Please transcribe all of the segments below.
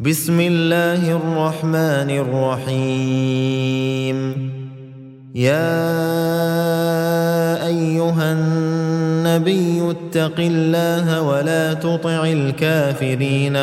بسم الله الرحمن الرحيم. يا أيها النبي اتق الله ولا تطع الكافرين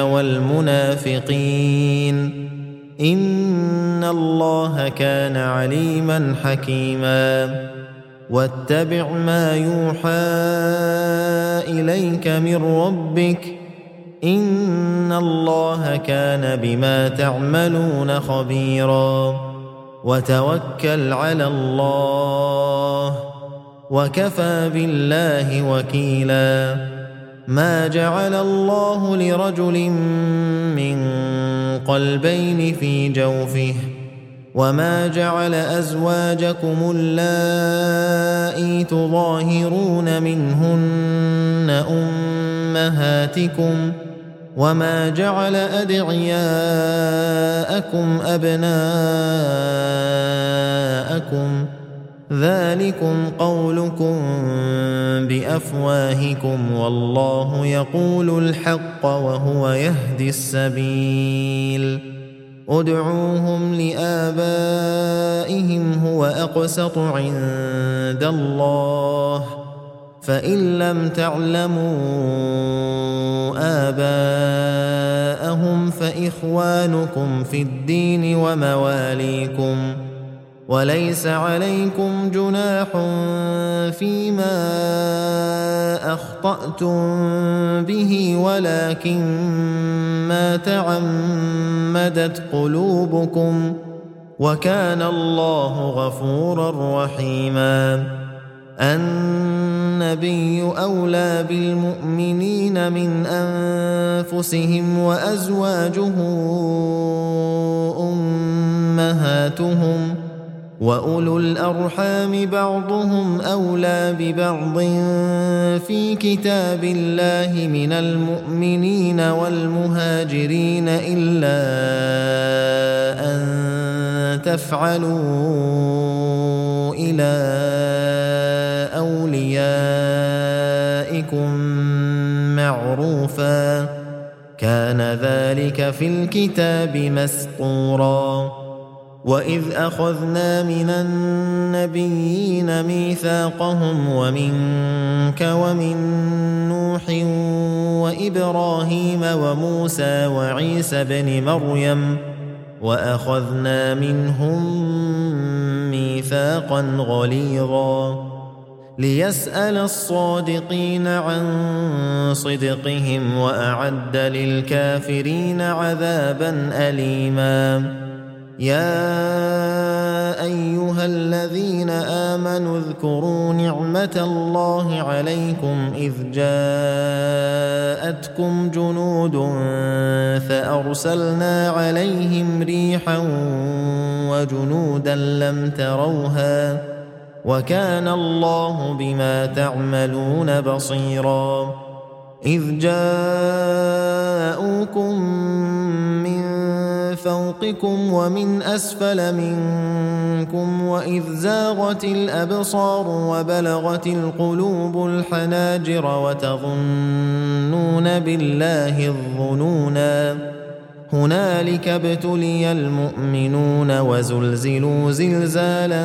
والمنافقين إن الله كان عليما حكيما. واتبع ما يوحى إليك من ربك إن الله كان بما تعملون خبيرا. وتوكل على الله وكفى بالله وكيلا. ما جعل الله لرجل من قلبين في جوفه وما جعل أزواجكم اللائي تظاهرون منهن أمهاتكم وما جعل أدعياءكم أبناءكم ذلكم قولكم بأفواهكم والله يقول الحق وهو يهدي السبيل. ادعوهم لآبائهم هو أقسط عند الله فإن لم تعلموا آباءهم فإخوانكم في الدين ومواليكم وليس عليكم جناح فيما أخطأتم به ولكن ما تعمدت قلوبكم وكان الله غفورا رحيما. النبي أولى بالمؤمنين من أنفسهم وأزواجه أمهاتهم وأولو الأرحام بعضهم أولى ببعض في كتاب الله من المؤمنين والمهاجرين إلا أن تفعلوا إلى أوليائكم معروفا كان ذلك في الكتاب مسطورا. وإذ أخذنا من النبيين ميثاقهم ومنك ومن نوح وإبراهيم وموسى وعيسى بن مريم وأخذنا منهم ميثاقا غليظا ليسأل الصادقين عن صدقهم وأعد للكافرين عذابا أليما. يا أيها الذين آمنوا اذكروا نعمة الله عليكم إذ جاءتكم جنود فأرسلنا عليهم ريحا وجنودا لم تروها وكان الله بما تعملون بصيرا. إذ جاءوكم من فوقكم ومن أسفل منكم وإذ زاغت الأبصار وبلغت القلوب الحناجر وتظنون بالله الظنونا هنالك ابتلي المؤمنون وزلزلوا زلزالا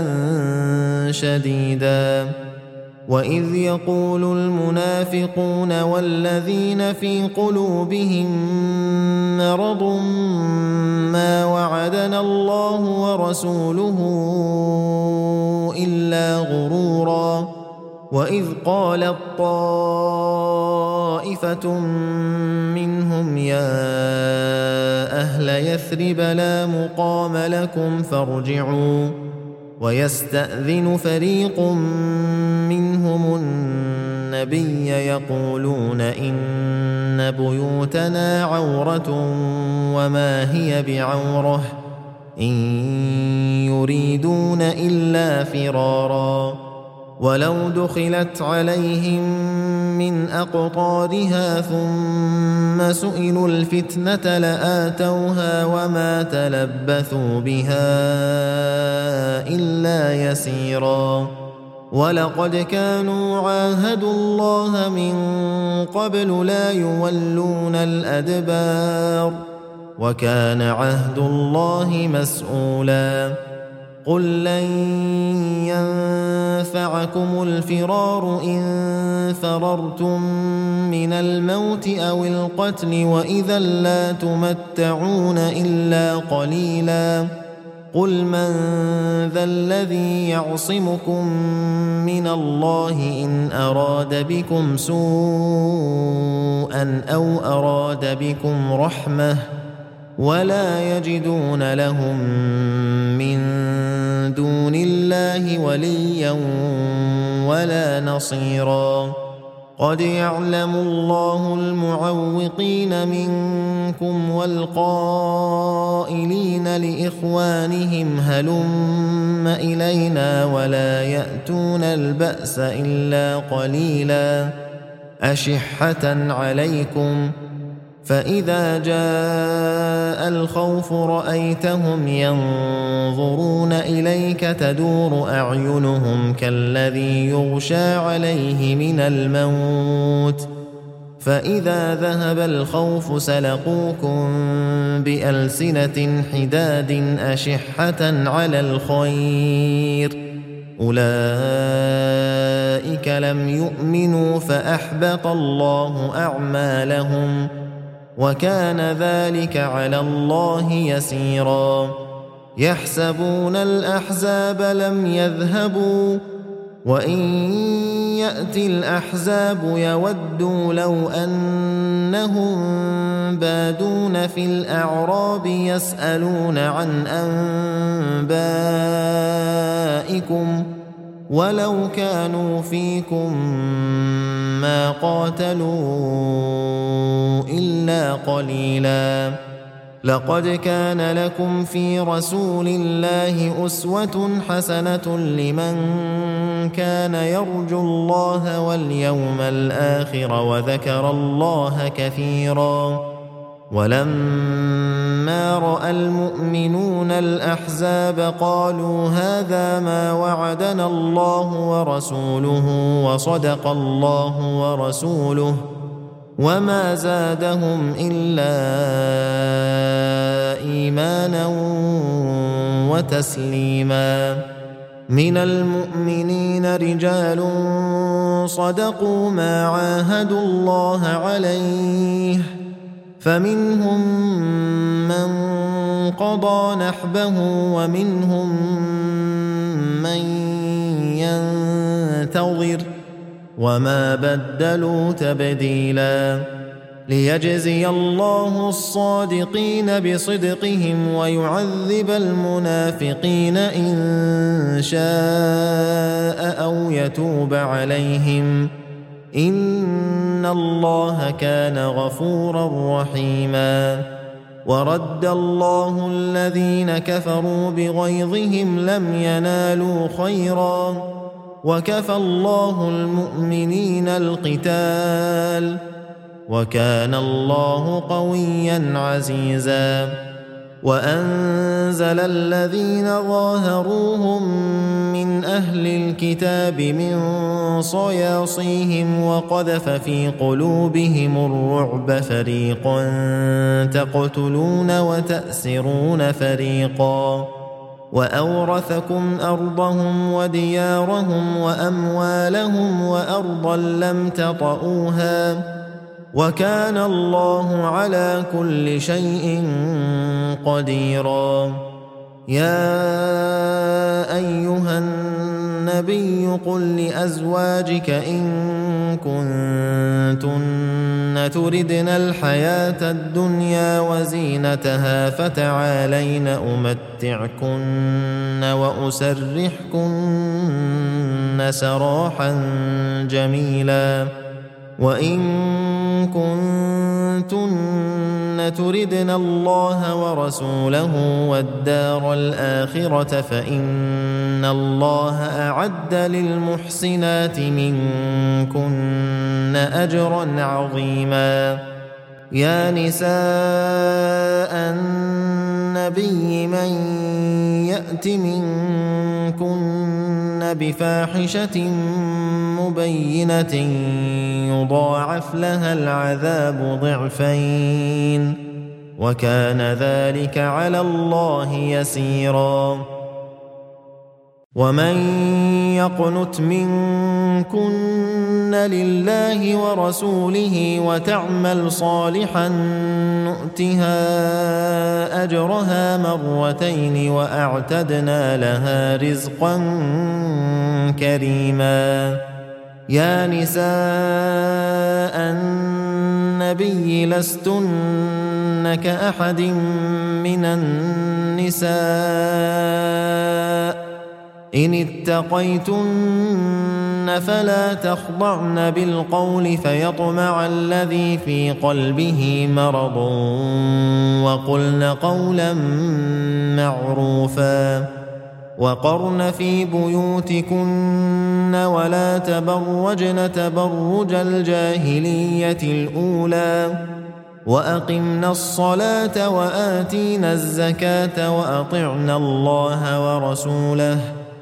شديدا. وإذ يقول المنافقون والذين في قلوبهم مرض ما وعدنا الله ورسوله إلا غرورا. وإذ قالت طائفة منهم يا أهل يثرب لا مقام لكم فارجعوا ويستأذن فريق منهم النبي يقولون إن بيوتنا عورة وما هي بعورة إن يريدون إلا فرارا. ولو دخلت عليهم من أقطارها ثم سئلوا الفتنة لآتوها وما تلبثوا بها إلا يسيرا. ولقد كانوا عاهدوا الله من قبل لا يولون الأدبار وكان عهد الله مسؤولا قل لن ينفعكم الفرار إن فررتم من الموت أو القتل وإذا لا تمتعون إلا قليلا قل من ذا الذي يعصمكم من الله إن أراد بكم سوءا أو أراد بكم رحمة ولا يجدون لهم من دون الله وليا ولا نصيرا قد يعلم الله المعوقين منكم والقائلين لإخوانهم هلم إلينا ولا يأتون البأس إلا قليلا أشحة عليكم فإذا جاء الخوف رأيتهم ينظرون إليك تدور أعينهم كالذي يغشى عليه من الموت فإذا ذهب الخوف سلقوكم بألسنة حداد أشحة على الخير أولئك لم يؤمنوا فأحبط الله أعمالهم وكان ذلك على الله يسيرا يحسبون الأحزاب لم يذهبوا وإن يأتي الأحزاب يودوا لو أنهم بادون في الأعراب يسألون عن أنبائكم ولو كانوا فيكم ما قاتلوا إلا قليلا لقد كان لكم في رسول الله أسوة حسنة لمن كان يرجو الله واليوم الآخر وذكر الله كثيرا ولما رأى المؤمنون الأحزاب قالوا هذا ما وعدنا الله ورسوله وصدق الله ورسوله وما زادهم إلا إيمانا وتسليما من المؤمنين رجال صدقوا ما عاهدوا الله عليه فمنهم من قضى نحبه ومنهم من ينتظر وما بدلوا تبديلا ليجزي الله الصادقين بصدقهم ويعذب المنافقين إن شاء أو يتوب عليهم إن الله كان غفورا رحيما ورد الله الذين كفروا بغيظهم لم ينالوا خيرا وكفى الله المؤمنين القتال وكان الله قويا عزيزا وأنزل الذين ظاهروهم من أهل الكتاب من صياصيهم وقذف في قلوبهم الرعب فريقا تقتلون وتأسرون فريقا وأورثكم أرضهم وديارهم وأموالهم وأرضا لم تطئوها وكان الله على كل شيء قديرا يا أيها النبي قل لأزواجك إن كنتن تردن الحياة الدنيا وزينتها فتعالين أمتعكن وأسرحكن سراحا جميلا وإن كنتن تردن الله ورسوله والدار الآخرة فإن الله أعد للمحسنات منكن أجرا عظيما يا نساء النبي من يأت منكن بفاحشة مبينة يضاعف لها العذاب ضعفين وكان ذلك على الله يسيرا. ومن يقنت منكن لله ورسوله وتعمل صالحا نؤتها أجرها مرتين وأعتدنا لها رزقا كريما. يا نساء النبي لستن كأحد من النساء إن اتقيتن فلا تخضعن بالقول فيطمع الذي في قلبه مرض وقلن قولا معروفا. وقرن في بيوتكن ولا تبرجن تبرج الجاهلية الأولى وأقمنا الصلاة وآتينا الزكاة وأطعنا الله ورسوله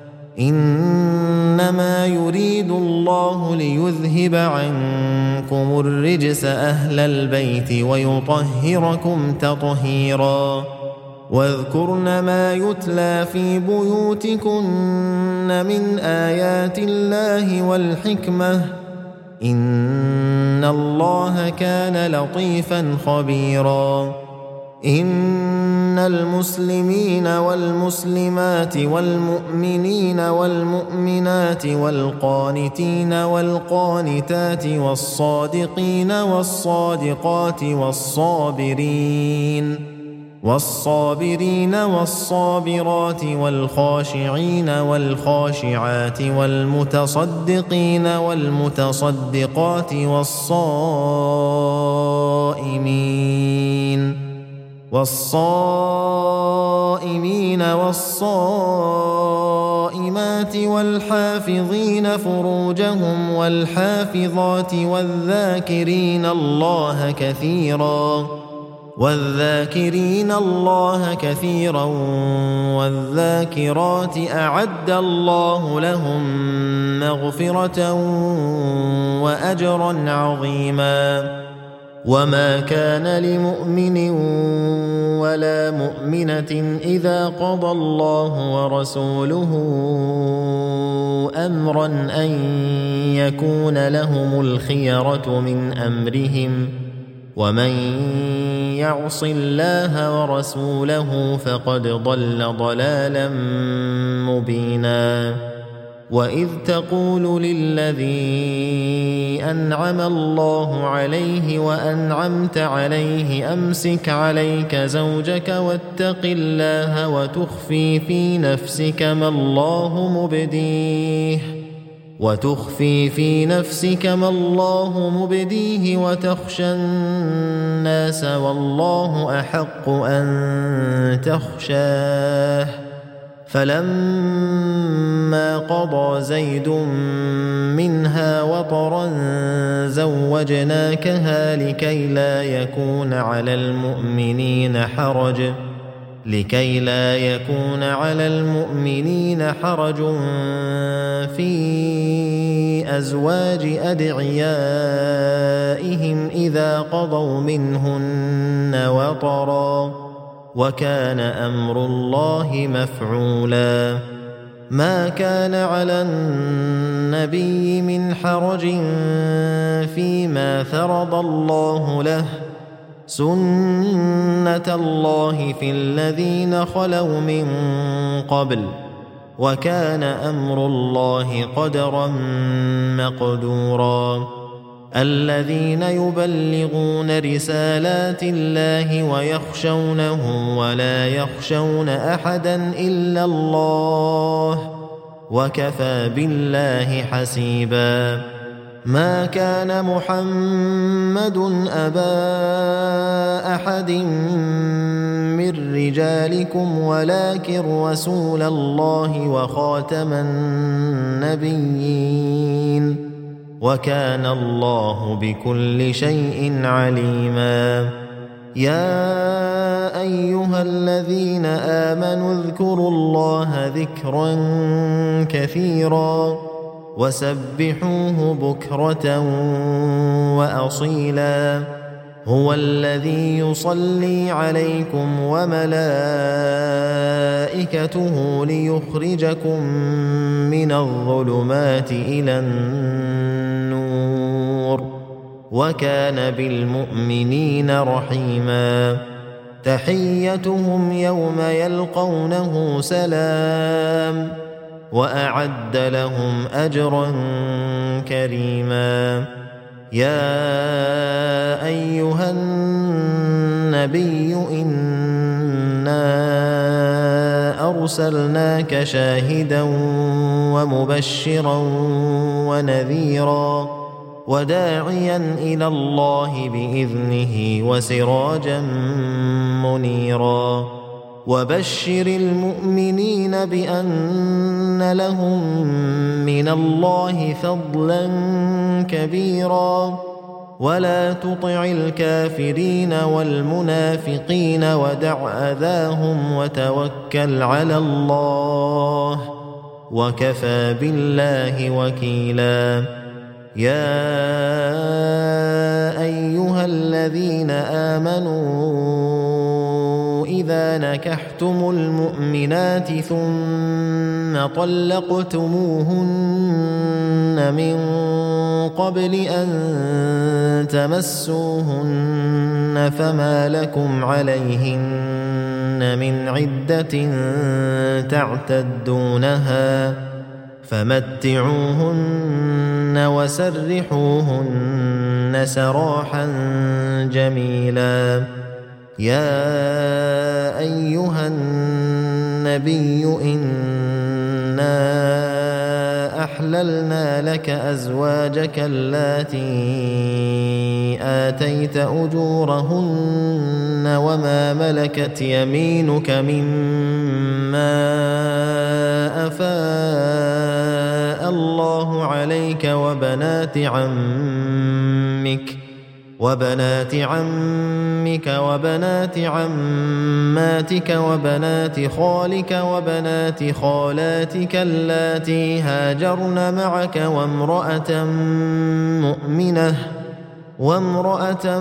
إنما يريد الله ليذهب عنكم الرجس أهل البيت ويطهركم تطهيرا. واذكرن ما يتلى في بيوتكن من آيات الله والحكمة إن الله كان لطيفا خبيرا. إن المسلمين والمسلمات والمؤمنين والمؤمنات والقانتين والقانتات والصادقين والصادقات والصابرين والصابرات والخاشعين والخاشعات والمتصدقين والمتصدقات والصائمين والصائمات والحافظين فروجهم والحافظات والذاكرين الله كثيرا والذاكرات أعد الله لهم مغفرة وأجرا عظيما. وما كان لمؤمن ولا مؤمنة إذا قضى الله ورسوله أمرا أن يكون لهم الخيرة من أمرهم ومن يعص الله ورسوله فقد ضل ضلالا مبينا. وإذ تقول للذي أنعم الله عليه وأنعمت عليه أمسك عليك زوجك واتق الله وتخفي في نفسك ما الله مبديه وتخشى الناس والله أحق أن تخشاه. فلما قضى زيد منها وطرا زوجناكها لكي لا يكون على المؤمنين حرج في أزواج أدعيائهم إذا قضوا منهن وطرا وكان أمر الله مفعولا. ما كان على النبي من حرج فيما فرض الله له سنة الله في الذين خلوا من قبل وكان أمر الله قدرا مقدورا. الذين يبلغون رسالات الله ويخشونه ولا يخشون أحدا إلا الله وكفى بالله حسيبا. ما كان محمد أبا أحد من رجالكم ولكن رسول الله وخاتم النبيين وكان الله بكل شيء عليما. يا أيها الذين آمنوا اذكروا الله ذكرا كثيرا وسبحوه بكرة وأصيلا. هو الذي يصلي عليكم وملائكته ليخرجكم من الظلمات إلى النور وكان بالمؤمنين رحيما تحيتهم يوم يلقونه سلام وأعد لهم أجرا كريما يا أيها النبي إنا أرسلناك شاهدا ومبشرا ونذيرا وداعيا إلى الله بإذنه وسراجا منيرا وبشر المؤمنين بأن لهم من الله فضلا كبيرا ولا تطع الكافرين والمنافقين ودع أذاهم وتوكل على الله وكفى بالله وكيلا يا أيها الذين آمنوا إذا نكحتم المؤمنات ثم طلقتموهن من قبل أن تمسوهن فما لكم عليهن من عدة تعتدونها فمتعوهن وسرحوهن سراحا جميلا يا أيها النبي إنا أحللنا لك أزواجك اللاتي آتيت أجورهن وما ملكت يمينك مما أفاء الله عليك وبنات عمك وبنات عماتك وبنات خالك وبنات خالاتك اللاتي هاجرن معك وامرأة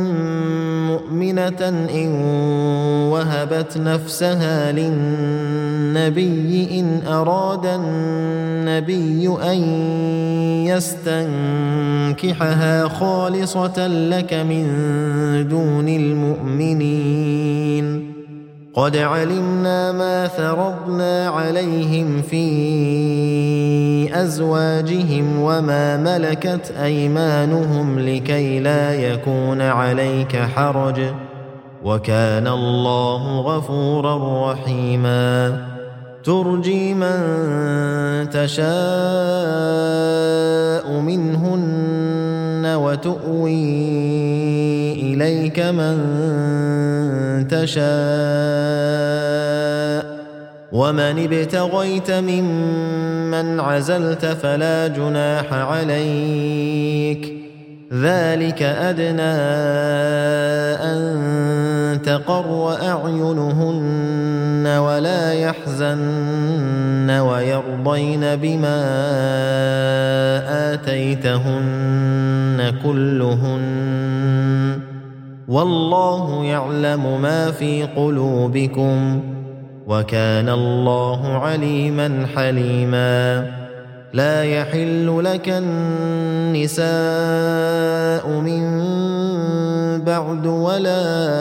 مؤمنة إن وهبت نفسها للنبي إن أراد النبي أن يستنكحها خالصة لك من دون المؤمنين قد علمنا ما فرضنا عليهم في أزواجهم وما ملكت أيمانهم لكي لا يكون عليك حرج وكان الله غفورا رحيما ترجي من تشاء منهن وتؤوي إليك من تشاء ومن ابتغيت ممن عزلت فلا جناح عليك ذلك أدنى أن تقر أعينهن ولا يحزن ويرضين بما آتيتهن كلهن والله يعلم ما في قلوبكم وكان الله عليما حليما لا يحل لك النساء من بعد ولا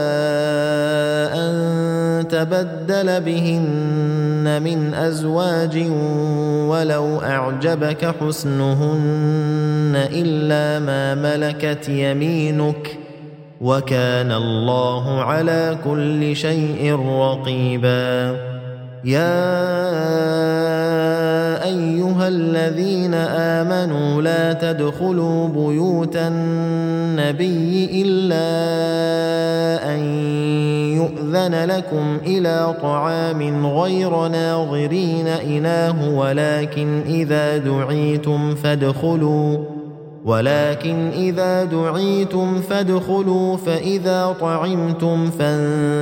أن تبدل بهن من أزواج ولو أعجبك حسنهن إلا ما ملكت يمينك وكان الله على كل شيء رقيبا يا أيها الذين آمنوا لا تدخلوا بيوت النبي إلا أن يؤذن لكم إلى طعام غير ناظرين إناه ولكن إذا دعيتم فادخلوا فإذا طعمتم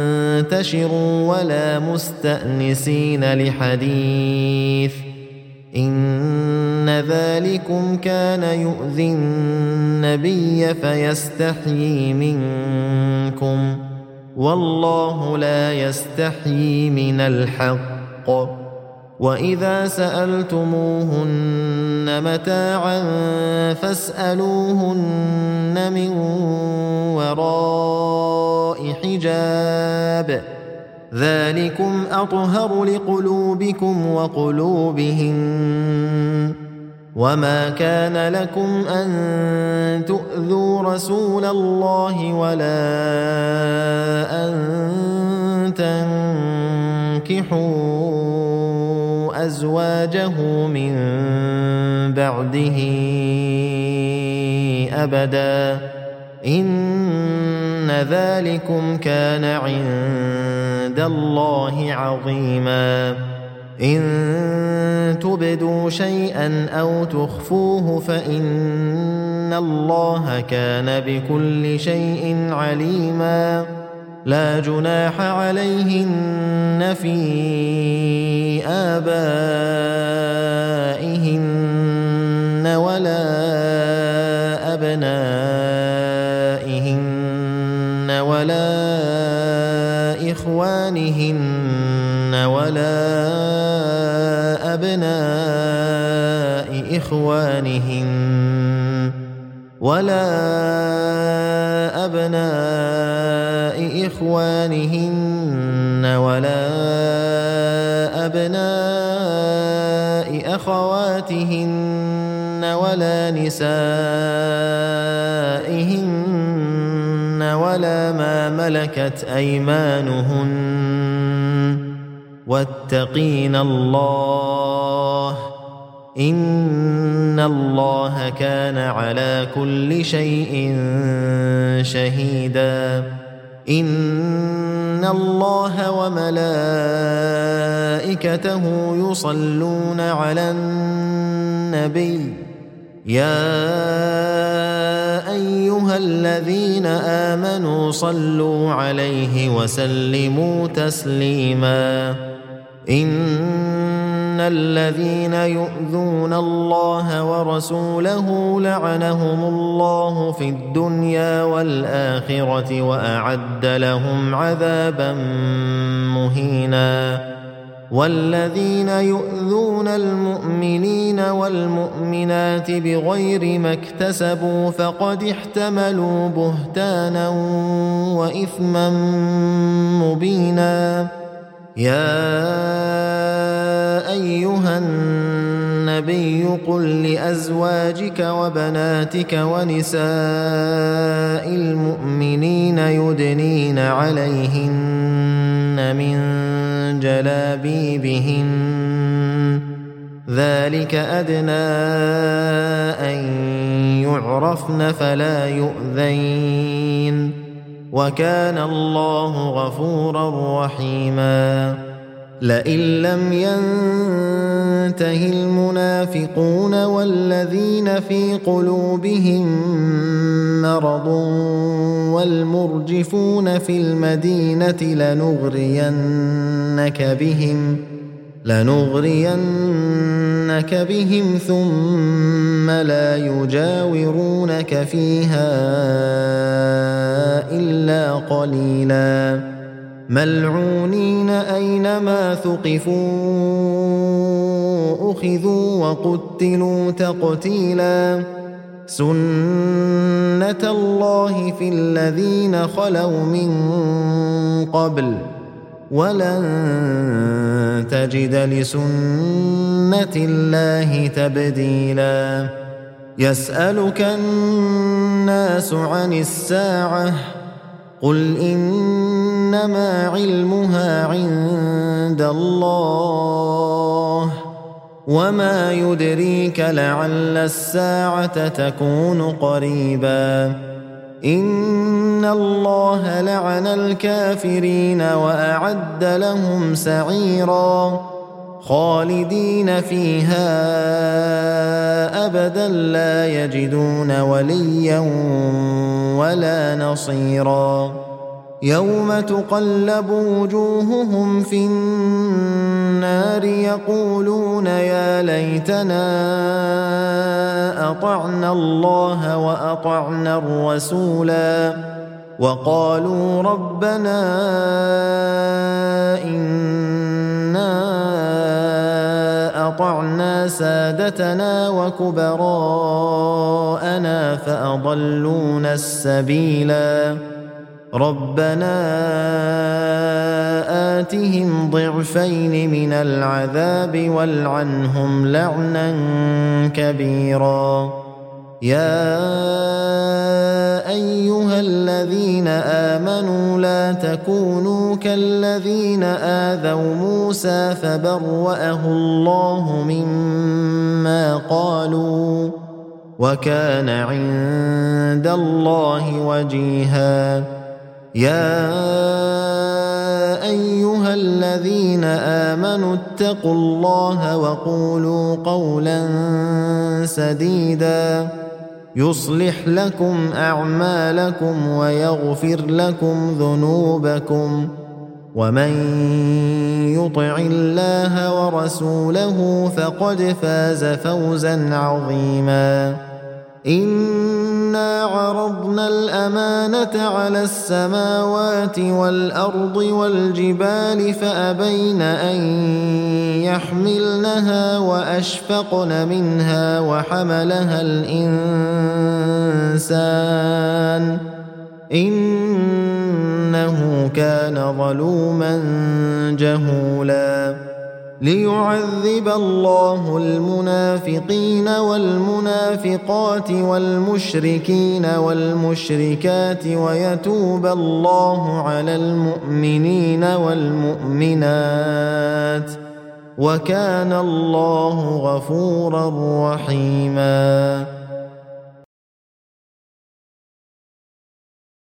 فانتشروا ولا مستأنسين لحديث إن ذلكم كان يؤذي النبي فيستحيي منكم والله لا يستحيي من الحق وإذا سألتموهن متاعا فاسألوهن من وراء حجاب ذلكم أطهر لقلوبكم وقلوبهن وما كان لكم أن تؤذوا رسول الله ولا أن تنكحوا أزواجه من بعده أبدا إن ذلكم كان عند الله عظيما إن تبدوا شيئا أو تخفوه فإن الله كان بكل شيء عليما لا جناح عليهن في آبائهن ولا أبنائهن ولا إخوانهن ولا أبناء إخوانهن ولا أبناء إخوانهن ولا أبناء أخواتهن ولا نسائهن ولا ما ملكت أيمانهن واتقين الله إن الله كان على كل شيء شهيدا إن الله وملائكته يصلون على النبي يا أيها الذين آمنوا صلوا عليه وسلموا تسليما إن الذين يؤذون الله ورسوله لعنهم الله في الدنيا والآخرة وأعد لهم عذابا مهينا والذين يؤذون المؤمنين والمؤمنات بغير ما اكتسبوا فقد احتملوا بهتانا وإثما مبينا يا أيها النبي قل لأزواجك وبناتك ونساء المؤمنين يدنين عليهن من جلابيبهن ذلك أدنى أن يعرفن فلا يؤذين وكان الله غفورا رحيما لئن لم ينته المنافقون والذين في قلوبهم مرض والمرجفون في المدينة لنغرينك بهم ثم لا يجاورونك فيها إلا قليلا ملعونين أينما ثقفوا أخذوا وقتلوا تقتيلا سنة الله في الذين خلوا من قبل ولن تجد لسنة الله تبديلا يسألك الناس عن الساعة قل إنما علمها عند الله وما يدريك لعل الساعة تكون قريبا إن الله لعن الكافرين وأعد لهم سعيرا خالدين فيها أبدا لا يجدون وليا ولا نصيرا يوم تقلب وجوههم في النار يقولون يا ليتنا أطعنا الله وأطعنا الرسولا وقالوا ربنا إنا أطعنا سادتنا وكبراءنا فأضلونا السبيلا ربنا آتهم ضعفين من العذاب والعنهم لعنا كبيرا يا أيها الذين آمنوا لا تكونوا كالذين آذوا موسى فبرأه الله مما قالوا وكان عند الله وجيها يا أيها الذين آمنوا اتقوا الله وقولوا قولا سديدا يصلح لكم أعمالكم ويغفر لكم ذنوبكم ومن يطع الله ورسوله فقد فاز فوزا عظيما إنا عرضنا الأمانة على السماوات والأرض والجبال فأبين أن يحملنها وأشفقن منها وحملها الإنسان إنه كان ظلوما جهولا ليعذب الله المنافقين والمنافقات والمشركين والمشركات ويتوب الله على المؤمنين والمؤمنات وكان الله غفورا رحيما